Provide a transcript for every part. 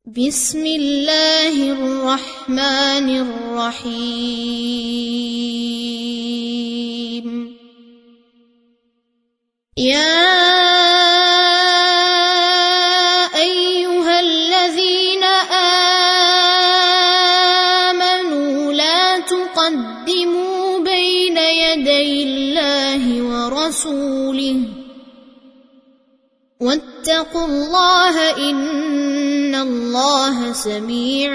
بسم الله الرحمن الرحيم يا أيها الذين آمنوا لا تقدموا بين يدي الله ورسوله واتقوا الله إن الله سميع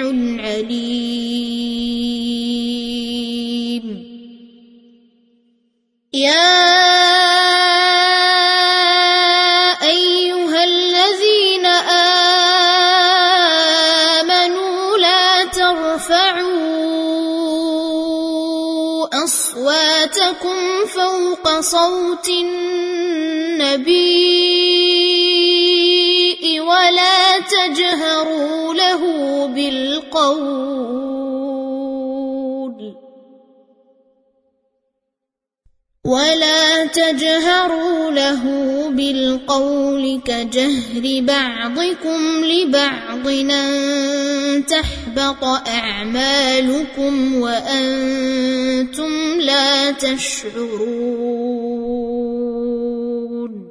عليم يا أيها الذين آمنوا لا ترفعوا أصواتكم فوق صوت النبي ولا تجهروا له بالقول كجهر بعضكم لبعض أن تحبط أعمالكم وأنتم لا تشعرون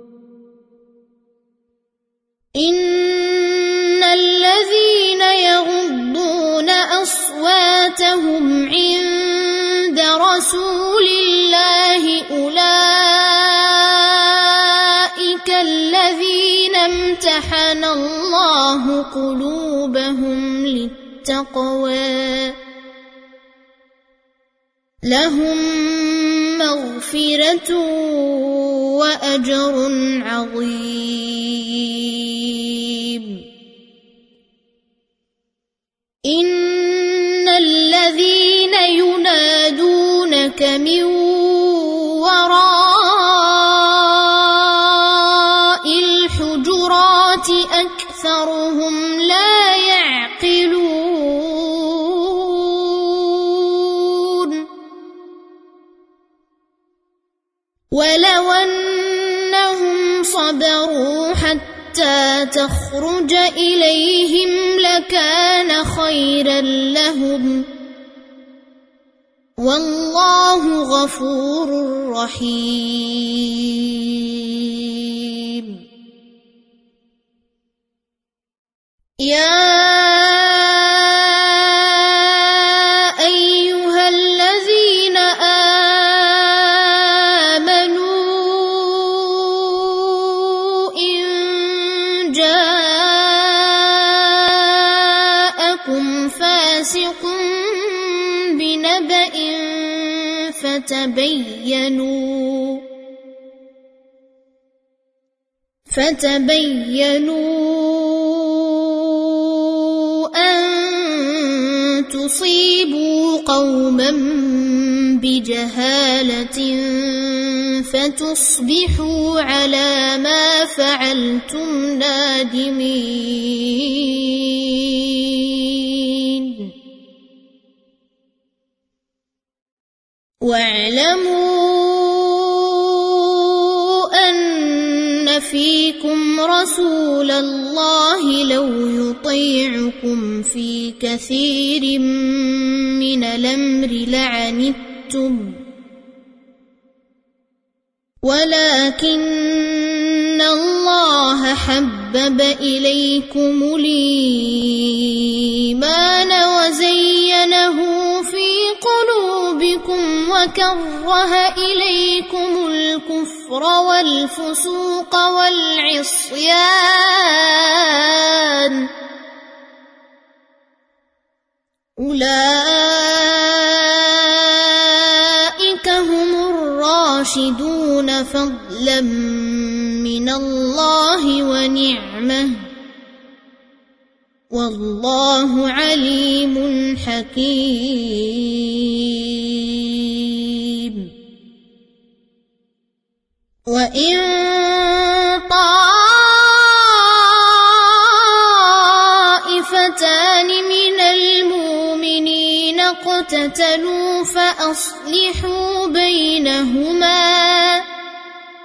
إن الذين يغضون أصواتهم عند رسول الله أولئك الذين امتحن الله قلوبهم للتقوى لهم مغفرة وأجر عظيم إن الذين ينادونك من وراء الحجرات أكثرهم لا يعقلون ولو أنهم صبروا حتى تخرج إليهم لكان خيرا لهم والله غفور رحيم يا أيها الذين آمنوا إن جاءكم فاسق بنبأ فتبينوا أن تصيبوا قوما بجهالة فتصبحوا على ما فعلتم نادمين واعلموا أن فيكم رسول الله لو يطيعكم في كثير من الأمر لعنتم ولكن الله حبب إليكم الإيمان وزينه في قلوبكم وكره إليكم الكفر والفسوق والعصيان أولئك هم الراشدون فضلا من الله ونعمة والله عليم حكيم وإن طائفتان من المؤمنين اقتتلوا فأصلحوا بينهما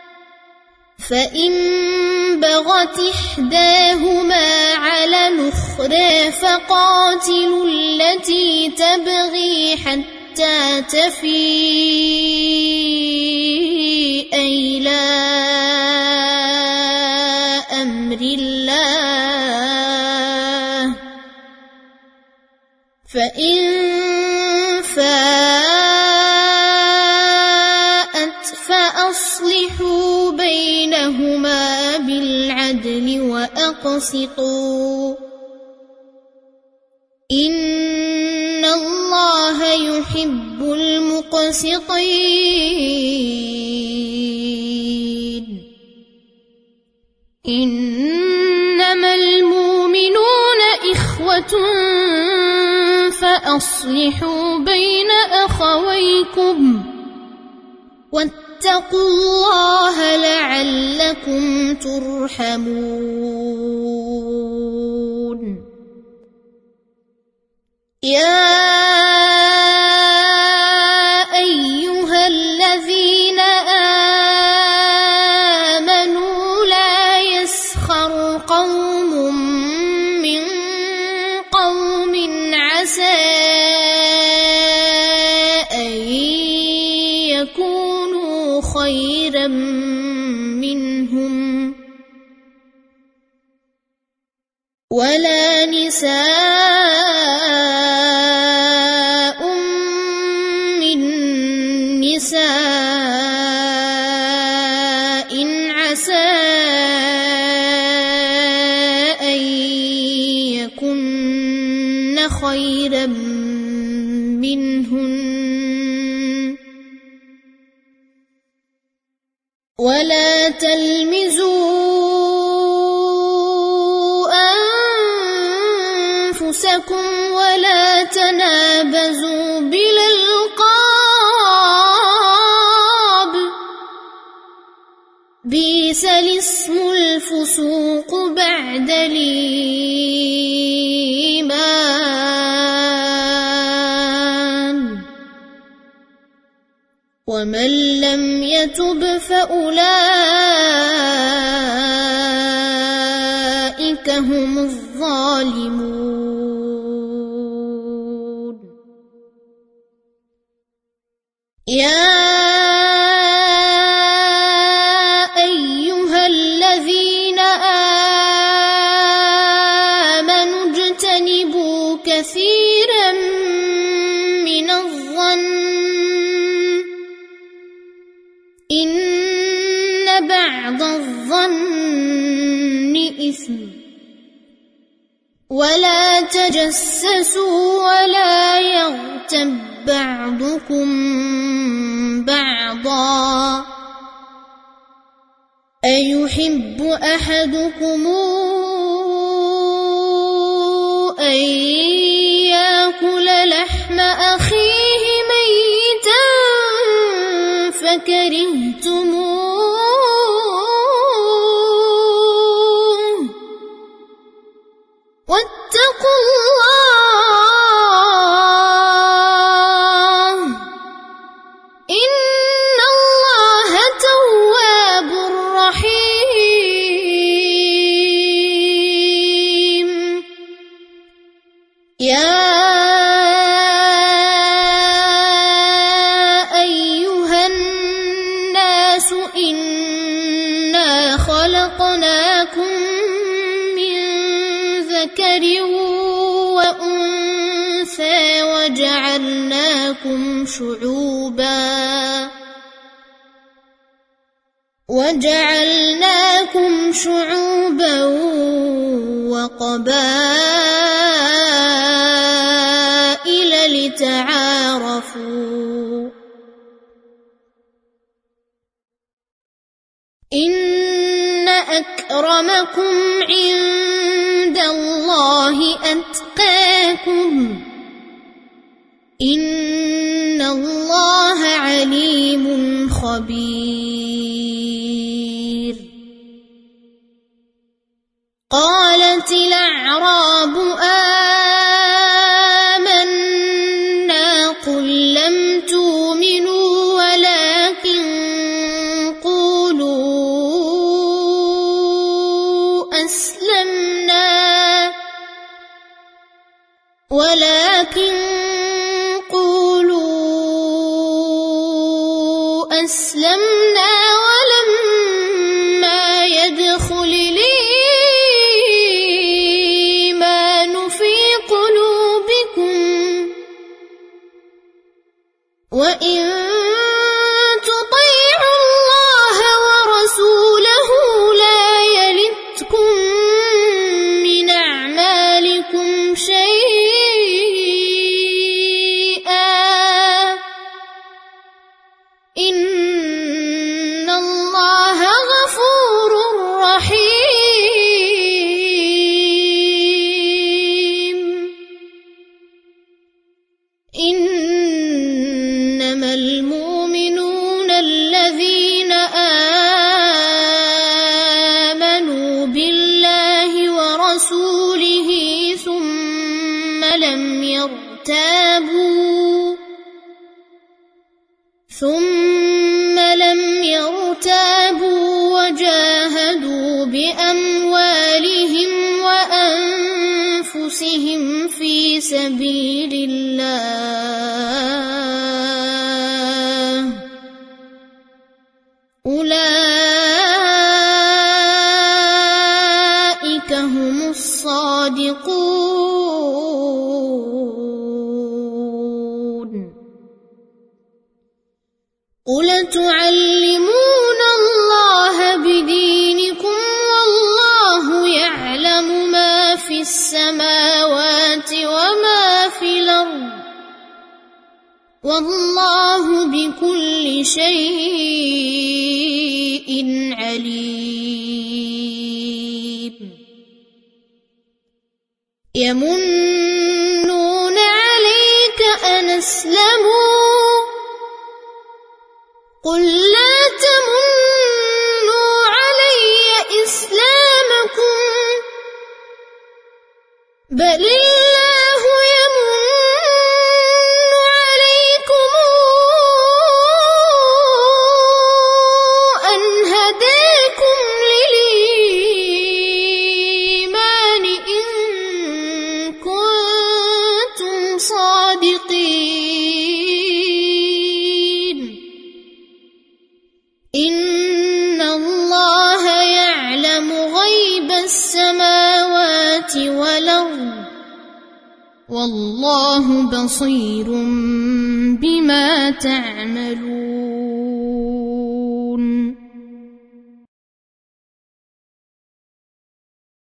فإن بغت إحداهما على الأخرى أخرى فقاتلوا التي تبغي حتى تفيء إلى أمر الله، فإن فاءت فأصلحوا بينهما بالعدل وأقسطوا، إن الله يحب المقسطين. إنما المؤمنون إخوة فأصلحوا بين أخويكم واتقوا الله لعلكم ترحمون. يا أيها الذين آمنوا لا يسخر قوم من قوم عسى أن يكونوا خيرا منهم، ولا نساء من نساء عسى أن يكن خيرا منهن، ولا تلمزوا أنفسكم ولا تنابزوا بالألقاب، بئس الاسم الفسوق بعد الإيمان، ومن لم يتب فأولئك هم الظالمون. يا أيها الذين آمنوا اجتنبوا كثيرا من الظن إن بعض الظن إثم، ولا تجسسوا ولا يغتب بعضكم بعضا، أيحب أحدكم أن يأكل لحم أخيه ميتا فكرهتموه، واتقوا الله إن الله تواب رحيم. يا أيها الناس إنا خلقناكم من ذكر وأنثى وجعلناكم شعوبا وقبائل لتعارفوا، إن أكرمكم عند الله أتقاكم، إن الله عليم خبير. قالت الأعراب آمنا قل لم تؤمنوا ولكن قولوا أسلمنا ولكن قولوا أسلمنا ولما يدخل الإيمان في قلوبكم وإن تطيعوا الله ورسوله لا يلتكم من أعمالكم شيئا إن الله غفور رحيم. إنما المؤمنون الذين آمنوا بالله ورسوله ثم لم يرتابوا وجاهدوا بأموالهم وأنفسهم في سبيل الله أولئك هم الصادقون. قل تعلمون الله بدينكم والله يعلم ما في السماوات وما في الأرض والله بكل شيء عليم. يمنون عليك أن أسلموا قل لا تمنوا علي إسلامكم بل الله يمن عليكم أن هداكم للإيمان إن كنتم صادقين. إن الله يعلم غيب السماوات والأرض والله بصير بما تعملون.